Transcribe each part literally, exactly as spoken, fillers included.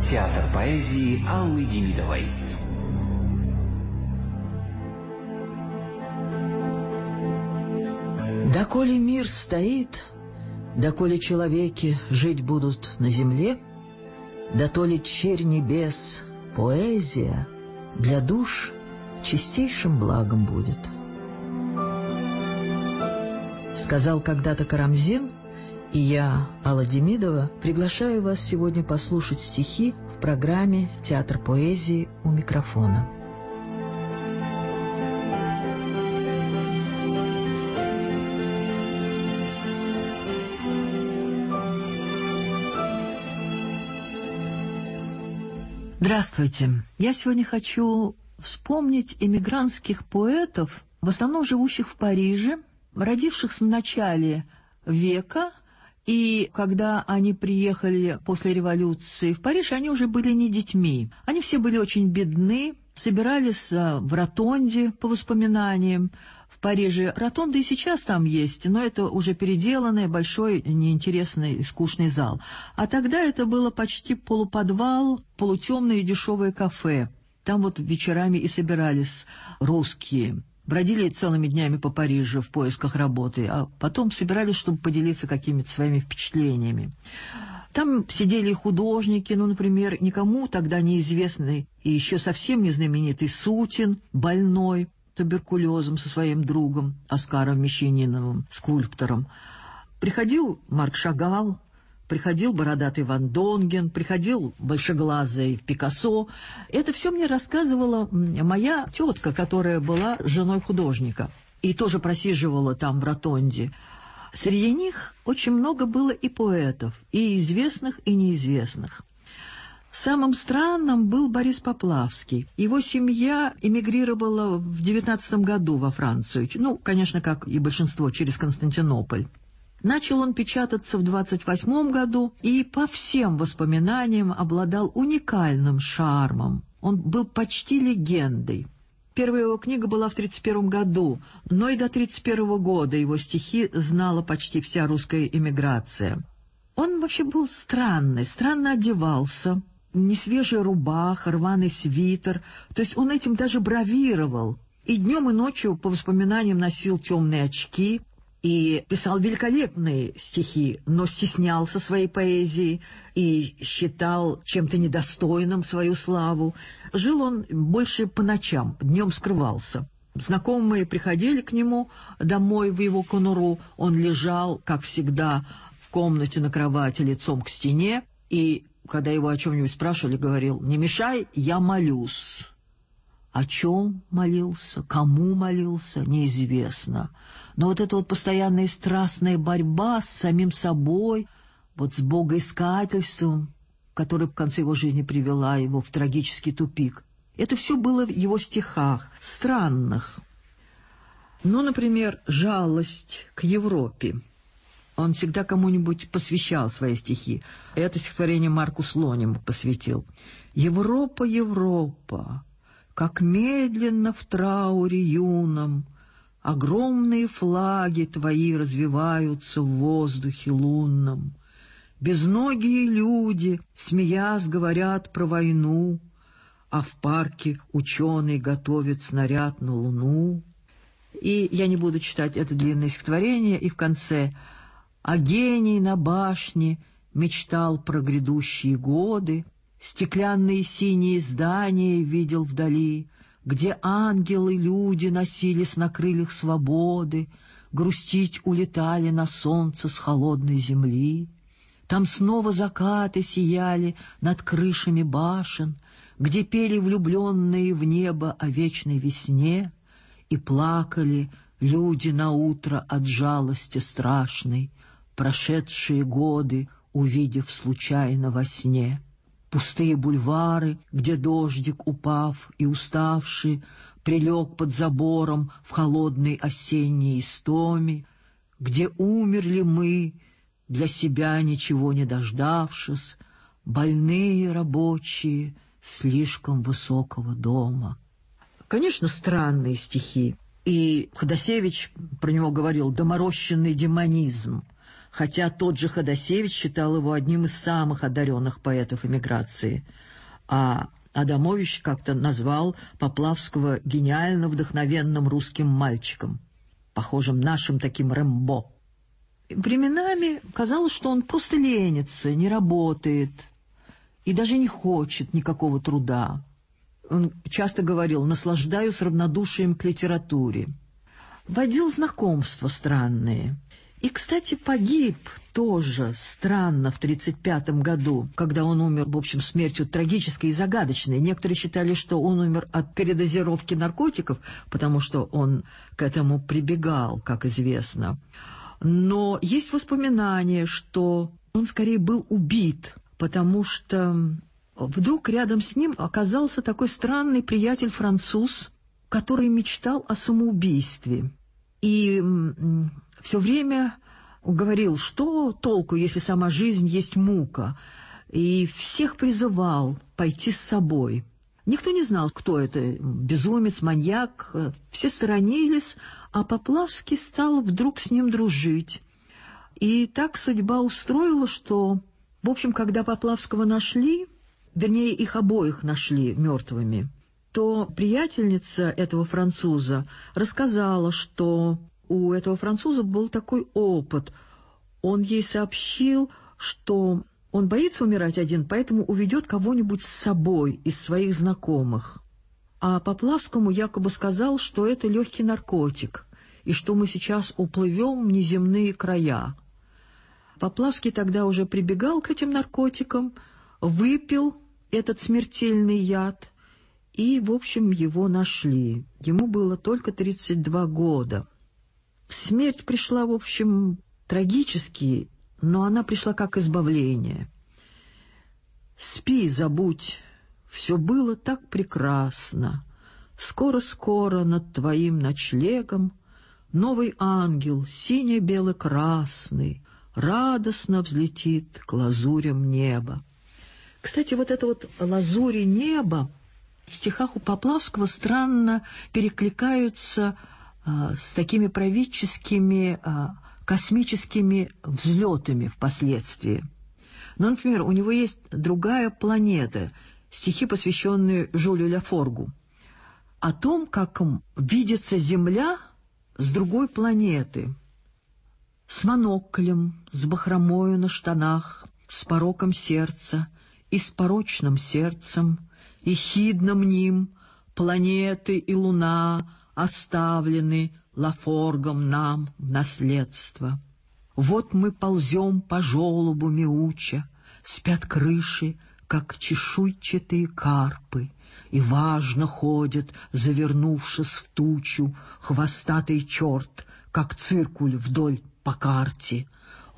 Театр поэзии Аллы Демидовой. Доколе мир стоит, доколе человеки жить будут на земле, дотоле черь небес, поэзия для душ чистейшим благом будет. Сказал когда-то Карамзин, и я, Алла Демидова, приглашаю вас сегодня послушать стихи в программе «Театр поэзии» у микрофона. Здравствуйте. Я сегодня хочу вспомнить эмигрантских поэтов, в основном живущих в Париже, родившихся в начале века, и когда они приехали после революции в Париж, они уже были не детьми. Они все были очень бедны, собирались в ротонде, по воспоминаниям, в Париже. Ротонда и сейчас там есть, но это уже переделанный, большой, неинтересный и скучный зал. А тогда это было почти полуподвал, полутемное и дешевое кафе. Там вот вечерами и собирались русские. Бродили целыми днями по Парижу в поисках работы, а потом собирались, чтобы поделиться какими-то своими впечатлениями. Там сидели художники, ну, например, никому тогда неизвестный и еще совсем не знаменитый Сутин, больной туберкулезом со своим другом Оскаром Мещаниновым, скульптором. Приходил Марк Шагал, приходил бородатый Ван Донген, приходил большеглазый Пикассо. Это все мне рассказывала моя тетка, которая была женой художника и тоже просиживала там в ротонде. Среди них очень много было и поэтов, и известных, и неизвестных. Самым странным был Борис Поплавский. Его семья эмигрировала в девятнадцатом году во Францию. Ну, конечно, как и большинство, через Константинополь. Начал он печататься в двадцать восьмом году и по всем воспоминаниям обладал уникальным шармом. Он был почти легендой. Первая его книга была в тридцать первом году, но и до тридцать первого года его стихи знала почти вся русская эмиграция. Он вообще был странный, странно одевался, несвежая рубаха, рваный свитер, то есть он этим даже бравировал. И днем, и ночью, по воспоминаниям, носил темные очки и писал великолепные стихи, но стеснялся своей поэзии и считал чем-то недостойным свою славу. Жил он больше по ночам, днем скрывался. Знакомые приходили к нему домой в его конуру, он лежал, как всегда, в комнате на кровати лицом к стене, и, когда его о чем-нибудь спрашивали, говорил: «Не мешай, я молюсь». О чем молился, кому молился, неизвестно. Но вот эта вот постоянная и страстная борьба с самим собой, вот с богоискательством, которая в конце его жизни привела его в трагический тупик, это все было в его стихах, странных. Ну, например, жалость к Европе. Он всегда кому-нибудь посвящал свои стихи. Это стихотворение Марку Слониму посвятил. «Европа, Европа, как медленно в трауре юном огромные флаги твои развиваются в воздухе лунном. Безногие люди, смеясь, говорят про войну, а в парке ученый готовит снаряд на луну». И я не буду читать это длинное стихотворение, и в конце: «А гений на башне мечтал про грядущие годы, стеклянные синие здания видел вдали, где ангелы люди носились на крыльях свободы, грустить улетали на солнце с холодной земли. Там снова закаты сияли над крышами башен, где пели влюбленные в небо о вечной весне, и плакали люди наутро от жалости страшной, прошедшие годы увидев случайно во сне. Пустые бульвары, где дождик, упав и уставший, прилег под забором в холодной осенней истоме, где умерли мы, для себя ничего не дождавшись, больные рабочие слишком высокого дома». Конечно, странные стихи. И Ходосевич про него говорил «доморощенный демонизм». хотя тот же Ходосевич считал его одним из самых одаренных поэтов эмиграции, а Адамович как-то назвал Поплавского гениально вдохновенным русским мальчиком, похожим нашим таким Рэмбо. Временами казалось, что он просто ленится, не работает и даже не хочет никакого труда. Он часто говорил: «Наслаждаюсь равнодушием к литературе». Водил знакомства странные. И, кстати, погиб тоже странно в тридцать пятом году, когда он умер, в общем, смертью трагической и загадочной. Некоторые считали, что он умер от передозировки наркотиков, потому что он к этому прибегал, как известно. Но есть воспоминания, что он скорее был убит, потому что вдруг рядом с ним оказался такой странный приятель-француз, который мечтал о самоубийстве. И все время говорил, что толку, если сама жизнь есть мука, и всех призывал пойти с собой. Никто не знал, кто это, безумец, маньяк, все сторонились, а Поплавский стал вдруг с ним дружить. И так судьба устроила, что, в общем, когда Поплавского нашли, вернее, их обоих нашли мертвыми, то приятельница этого француза рассказала, что у этого француза был такой опыт. Он ей сообщил, что он боится умирать один, поэтому уведет кого-нибудь с собой из своих знакомых. А Поплавскому якобы сказал, что это легкий наркотик, и что мы сейчас уплывем в неземные края. Поплавский тогда уже прибегал к этим наркотикам, выпил этот смертельный яд, и, в общем, его нашли. Ему было только тридцать два года. Смерть пришла, в общем, трагически, но она пришла как избавление. «Спи, забудь, все было так прекрасно. Скоро-скоро над твоим ночлегом новый ангел, сине-бело-красный, радостно взлетит к лазурям неба». Кстати, вот это вот лазури неба в стихах у Поплавского странно перекликаются а, с такими правительскими а, космическими взлетами впоследствии. Ну, например, у него есть «Другая планета», стихи, посвященные Жюлю Ляфоргу, о том, как видится Земля с другой планеты, с моноклем, с бахромою на штанах, с пороком сердца и с порочным сердцем, и хидно мним, планеты и луна оставлены Лафоргом нам в наследство. Вот мы ползем по желобу мяуча, спят крыши, как чешуйчатые карпы, и важно ходит, завернувшись в тучу, хвостатый черт, как циркуль вдоль по карте.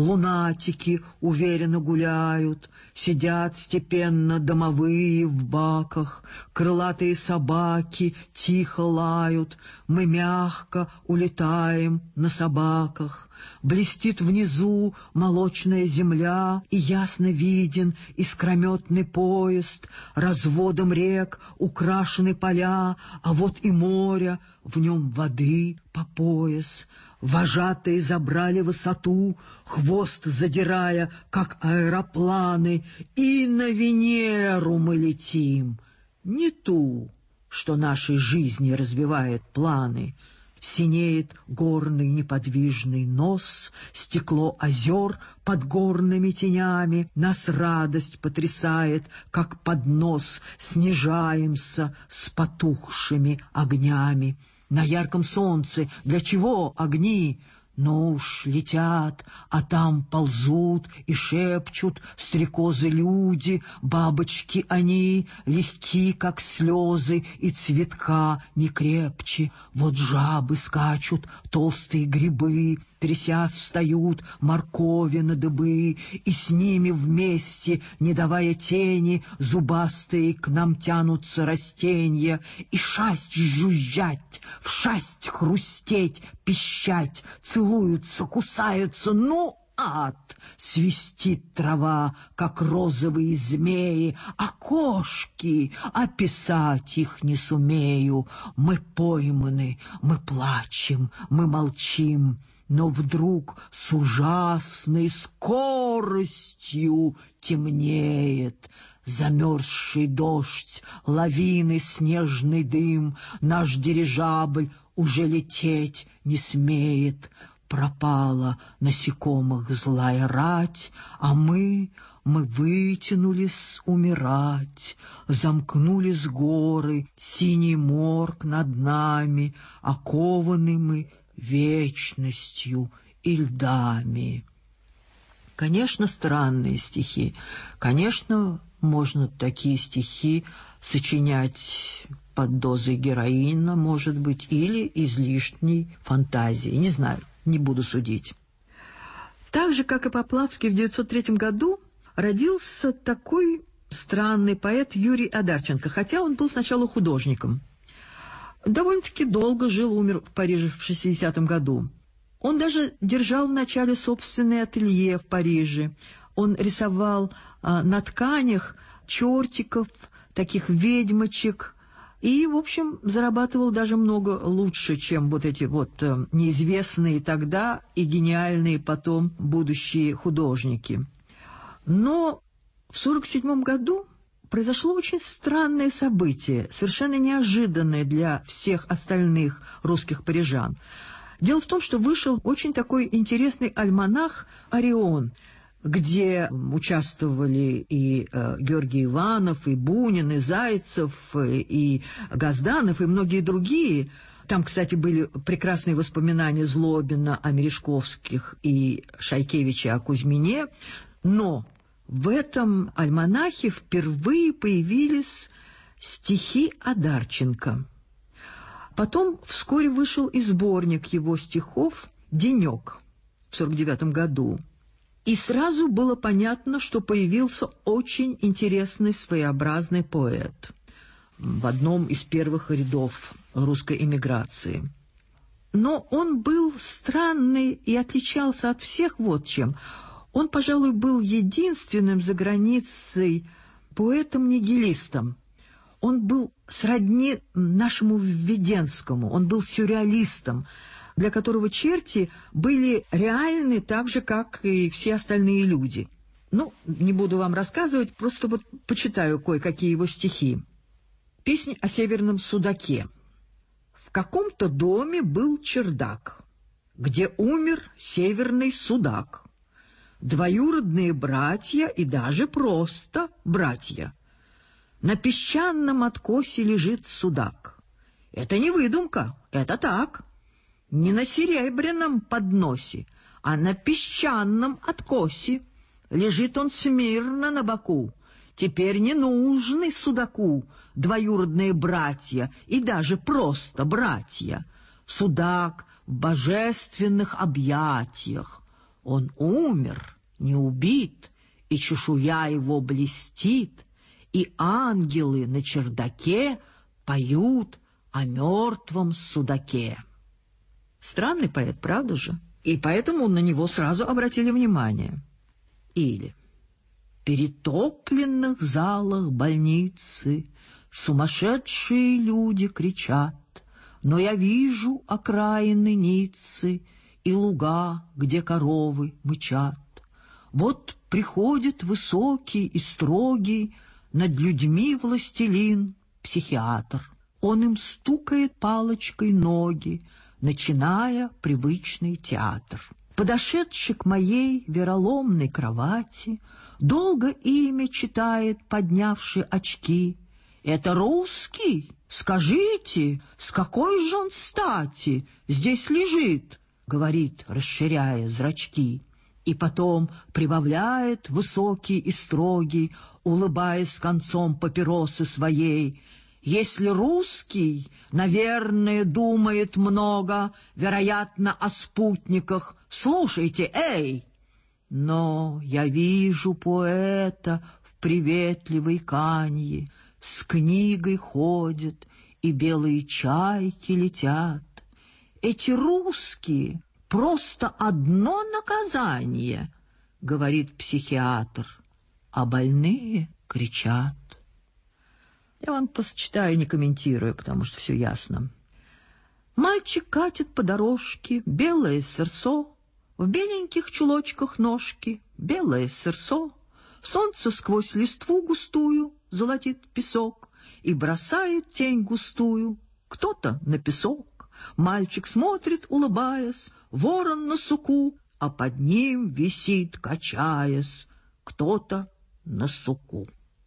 Лунатики уверенно гуляют, сидят степенно домовые в баках, крылатые собаки тихо лают, мы мягко улетаем на собаках. Блестит внизу молочная земля, и ясно виден искрометный поезд, разводом рек украшены поля, а вот и море, в нем воды по пояс. Вожатые забрали высоту, хвост задирая, как аэропланы, и на Венеру мы летим, не ту, что нашей жизни разбивает планы. Синеет горный неподвижный нос, стекло озер под горными тенями, нас радость потрясает, как поднос, снижаемся с потухшими огнями. На ярком солнце для чего огни? Но уж летят, а там ползут и шепчут стрекозы-люди, бабочки они, легки, как слезы, и цветка не крепче. Вот жабы скачут, толстые грибы, трясясь встают моркови на дыбы, и с ними вместе, не давая тени, зубастые к нам тянутся растения, и шасть жужжать, в шасть хрустеть, пищать, целуются, кусаются, ну, ад! Свистит трава, как розовые змеи, а кошки, описать их не сумею. Мы пойманы, мы плачем, мы молчим, Но вдруг с ужасной скоростью темнеет. Замерзший дождь, лавины, снежный дым, наш дирижабль уже лететь не смеет. Пропала насекомых злая рать, а мы, мы вытянулись умирать. Замкнулись горы, синий морг над нами, окованы мы вечностью и льдами. Конечно, странные стихи. Конечно, можно такие стихи сочинять под дозой героина, может быть, или излишней фантазии. Не знаю, не буду судить. Так же, как и Поплавский, в девятьсот третьем году родился такой странный поэт Юрий Одарченко, хотя он был сначала художником. Довольно-таки долго жил, умер в Париже в шестидесятом году. Он даже держал вначале собственное ателье в Париже. Он рисовал а, на тканях чертиков, таких ведьмочек, и, в общем, зарабатывал даже много лучше, чем вот эти вот а, неизвестные тогда и гениальные потом будущие художники. Но в сорок седьмом году произошло очень странное событие, совершенно неожиданное для всех остальных русских парижан. Дело в том, что вышел очень такой интересный альманах «Орион», где участвовали и э, Георгий Иванов, и Бунин, и Зайцев, и Газданов, и многие другие. Там, кстати, были прекрасные воспоминания Злобина о Мережковских и Шайкевича о Кузьмине. Но в этом альманахе впервые появились стихи Одарченко. Потом вскоре вышел и сборник его стихов «Денек» в сорок девятом году. И сразу было понятно, что появился очень интересный своеобразный поэт в одном из первых рядов русской эмиграции. Но он был странный и отличался от всех вот чем. Он, пожалуй, был единственным за границей поэтом-нигилистом. Он был сродни нашему Введенскому, он был сюрреалистом, для которого черти были реальны так же, как и все остальные люди. Ну, не буду вам рассказывать, просто вот почитаю кое-какие его стихи. Песня о северном судаке. В каком-то доме был чердак, где умер северный судак. Двоюродные братья и даже просто братья. На песчаном откосе лежит судак. Это не выдумка, это так. Не на серебряном подносе, а на песчаном откосе. Лежит он смирно на боку. Теперь не нужны судаку двоюродные братья и даже просто братья. Судак в божественных объятиях. Он умер, не убит, и чешуя его блестит, и ангелы на чердаке поют о мертвом судаке. Странный поэт, правда же? И поэтому на него сразу обратили внимание. Или в перетопленных залах больницы сумасшедшие люди кричат, но я вижу окраины Ниццы и луга, где коровы мычат. Вот приходит высокий и строгий над людьми властелин, психиатр. Он им стукает палочкой ноги, начиная привычный театр. Подошедший к моей вероломной кровати, долго имя читает, поднявший очки. «Это русский? Скажите, с какой же он стати здесь лежит?» — говорит, расширяя зрачки. И потом прибавляет высокий и строгий, улыбаясь концом папиросы своей. Если русский, наверное, думает много, вероятно, о спутниках, слушайте, эй! Но я вижу поэта в приветливой канье, с книгой ходит, и белые чайки летят. Эти русские — просто одно наказание, говорит психиатр, а больные кричат. Я вам просто читаю, не комментирую, потому что все ясно. Мальчик катит по дорожке белое сырцо, в беленьких чулочках ножки белое сырцо. Солнце сквозь листву густую золотит песок и бросает тень густую кто-то на песок. Мальчик смотрит, улыбаясь, ворон на суку, а под ним висит, качаясь, кто-то на суку.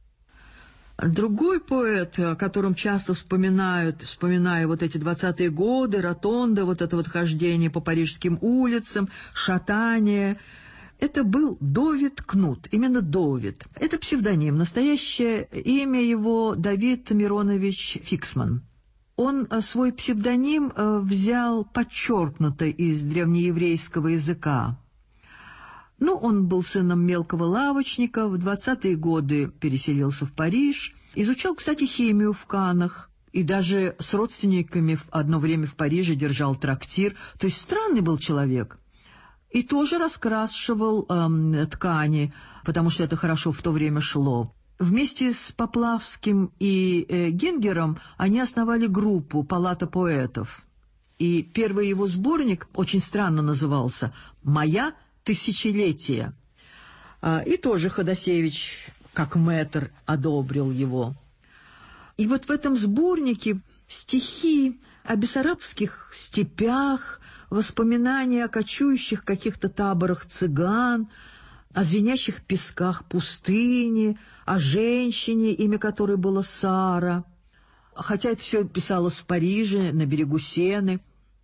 Другой поэт, о котором часто вспоминают, вспоминая вот эти двадцатые годы, ротонда, вот это вот хождение по парижским улицам, шатание, это был Довид Кнут, именно Довид. Это псевдоним, настоящее имя его Давид Миронович Фиксман. Он свой псевдоним взял подчеркнуто из древнееврейского языка. Ну, он был сыном мелкого лавочника, в двадцатые годы переселился в Париж, изучал, кстати, химию в Каннах, и даже с родственниками одно время в Париже держал трактир. То есть странный был человек. И тоже раскрашивал эм, ткани, потому что это хорошо в то время шло. Вместе с Поплавским и э, Гингером они основали группу «Палата поэтов». И первый его сборник очень странно назывался «Моя тысячелетие». И тоже Ходосевич, как мэтр, одобрил его. И вот в этом сборнике стихи о бессарабских степях, воспоминания о кочующих каких-то таборах цыган, о звенящих песках пустыни, о женщине, имя которой было Сара. Хотя это все писалось в Париже, на берегу Сены.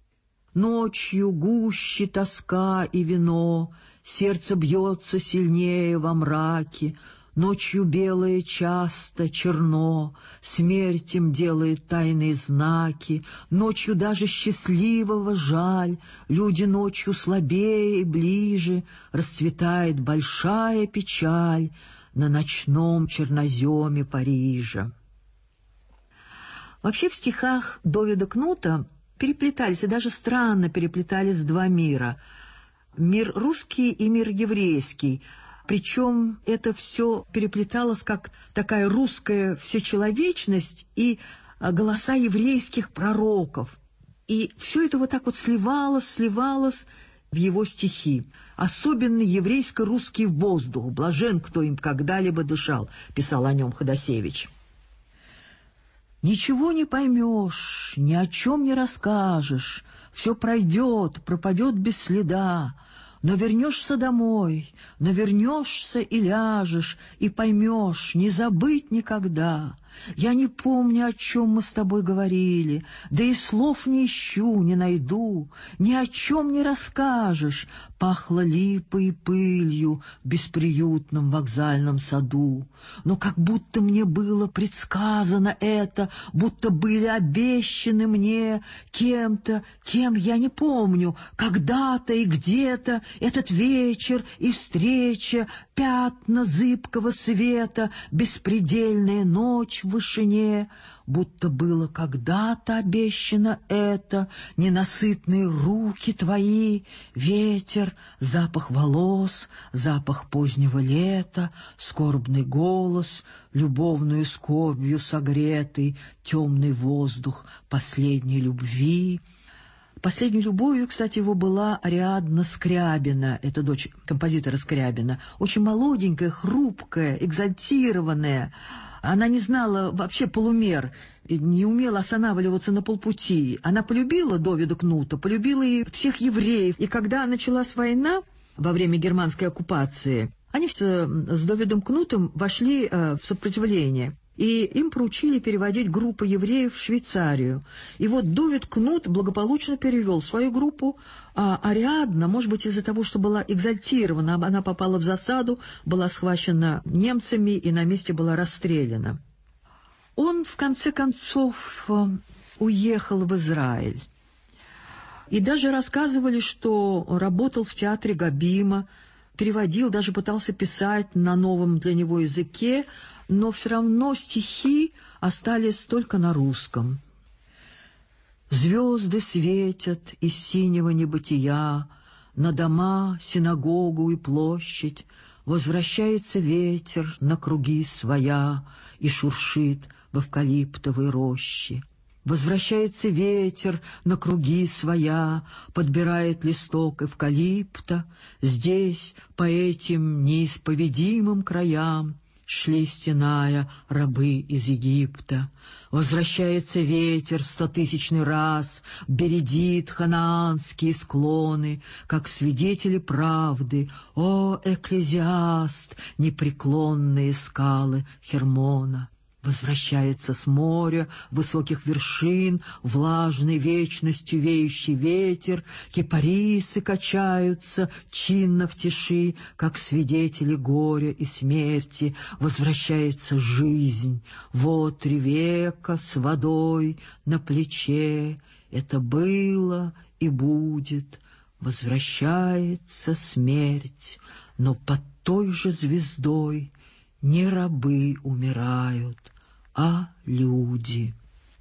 Ночью гуще тоска и вино, сердце бьется сильнее во мраке, ночью белое часто черно, смерть им делает тайные знаки, ночью даже счастливого жаль, люди ночью слабее и ближе, расцветает большая печаль на ночном черноземе Парижа. Вообще в стихах Довида Кнута переплетались, и даже странно переплетались два мира. Мир русский и мир еврейский. Причем это все переплеталось как такая русская всечеловечность и голоса еврейских пророков. И все это вот так вот сливалось, сливалось в его стихи. Особенно еврейско-русский воздух, блажен, кто им когда-либо дышал, писал о нем Ходосевич. Ничего не поймешь, ни о чем не расскажешь, все пройдет, пропадет без следа, но вернешься домой, но вернешься и ляжешь, и поймешь, не забыть никогда. Я не помню, о чем мы с тобой говорили, да и слов не ищу, не найду, ни о чем не расскажешь. Пахло липой и пылью в бесприютном вокзальном саду. Но как будто мне было предсказано это, будто были обещаны мне кем-то, кем я не помню, когда-то и где-то этот вечер и встреча, пятна зыбкого света, беспредельная ночь в вышине, будто было когда-то обещано это, ненасытные руки твои, ветер, запах волос, запах позднего лета, скорбный голос, любовную скорбью согретый, темный воздух последней любви. Последней любовью, кстати, его была Ариадна Скрябина, это дочь композитора Скрябина, очень молоденькая, хрупкая, экзальтированная. Она не знала вообще полумер, не умела останавливаться на полпути. Она полюбила Довида Кнута, полюбила и всех евреев. И когда началась война во время германской оккупации, они с Довидом Кнутом вошли в сопротивление. И им поручили переводить группу евреев в Швейцарию. И вот Довид Кнут благополучно перевел свою группу, а Ариадна, может быть, из-за того, что была экзальтирована, она попала в засаду, была схвачена немцами и на месте была расстреляна. Он, в конце концов, уехал в Израиль. И даже рассказывали, что работал в театре Габима, переводил, даже пытался писать на новом для него языке, но все равно стихи остались только на русском. Звезды светят из синего небытия на дома, синагогу и площадь, возвращается ветер на круги своя и шуршит в эвкалиптовой роще. Возвращается ветер на круги своя, подбирает листок эвкалипта. Здесь, по этим неисповедимым краям, шли, стеная, рабы из Египта. Возвращается ветер стотысячный раз, бередит ханаанские склоны, как свидетели правды, о, экклезиаст, непреклонные скалы Хермона. Возвращается с моря высоких вершин влажной вечностью веющий ветер, кипарисы качаются чинно в тиши, как свидетели горя и смерти. Возвращается жизнь, вот три века с водой на плече. Это было и будет. Возвращается смерть, но под той же звездой не рабы умирают, а люди.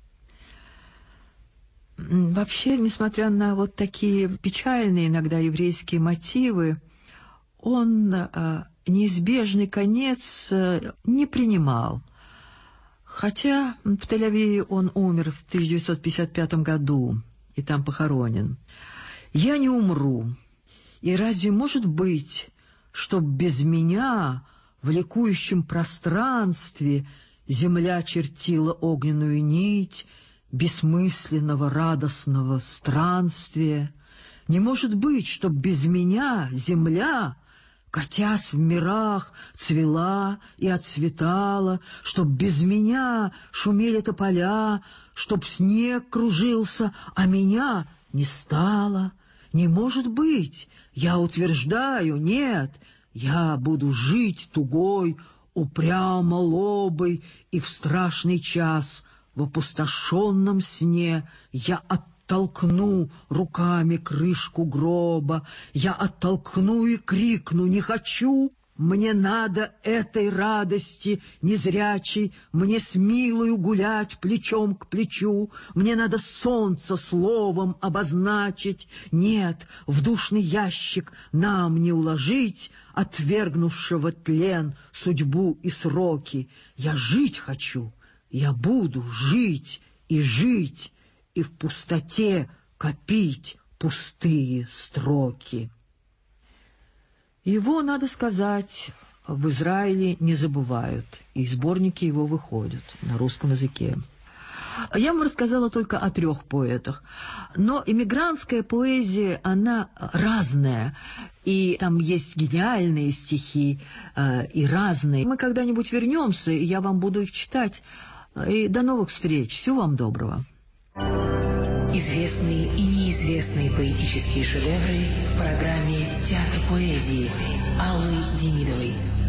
Вообще, несмотря на вот такие печальные иногда еврейские мотивы, он э, неизбежный конец э, не принимал. Хотя в Тель-Авиве он умер в тысяча девятьсот пятьдесят пятом году и там похоронен. «Я не умру, и разве может быть, чтоб без меня в ликующем пространстве земля чертила огненную нить бессмысленного радостного странствия? Не может быть, чтоб без меня земля, катясь в мирах, цвела и отцветала, чтоб без меня шумели тополя, чтоб снег кружился, а меня не стало. Не может быть, я утверждаю, нет, я буду жить тугой, упрямо лобой, и в страшный час, в опустошенном сне, я оттолкну руками крышку гроба, я оттолкну и крикну: «Не хочу! Мне надо этой радости незрячей, мне с милою гулять плечом к плечу, мне надо солнце словом обозначить. Нет, в душный ящик нам не уложить отвергнувшего тлен судьбу и сроки. Я жить хочу, я буду жить и жить, и в пустоте копить пустые строки». Его, надо сказать, в Израиле не забывают, и сборники его выходят на русском языке. Я вам рассказала только о трех поэтах, но эмигрантская поэзия, она разная, и там есть гениальные стихи, э, и разные. Мы когда-нибудь вернемся, и я вам буду их читать. И до новых встреч. Всего вам доброго. Известные и неизвестные поэтические шедевры в программе «Театр поэзии» Аллы Демидовой.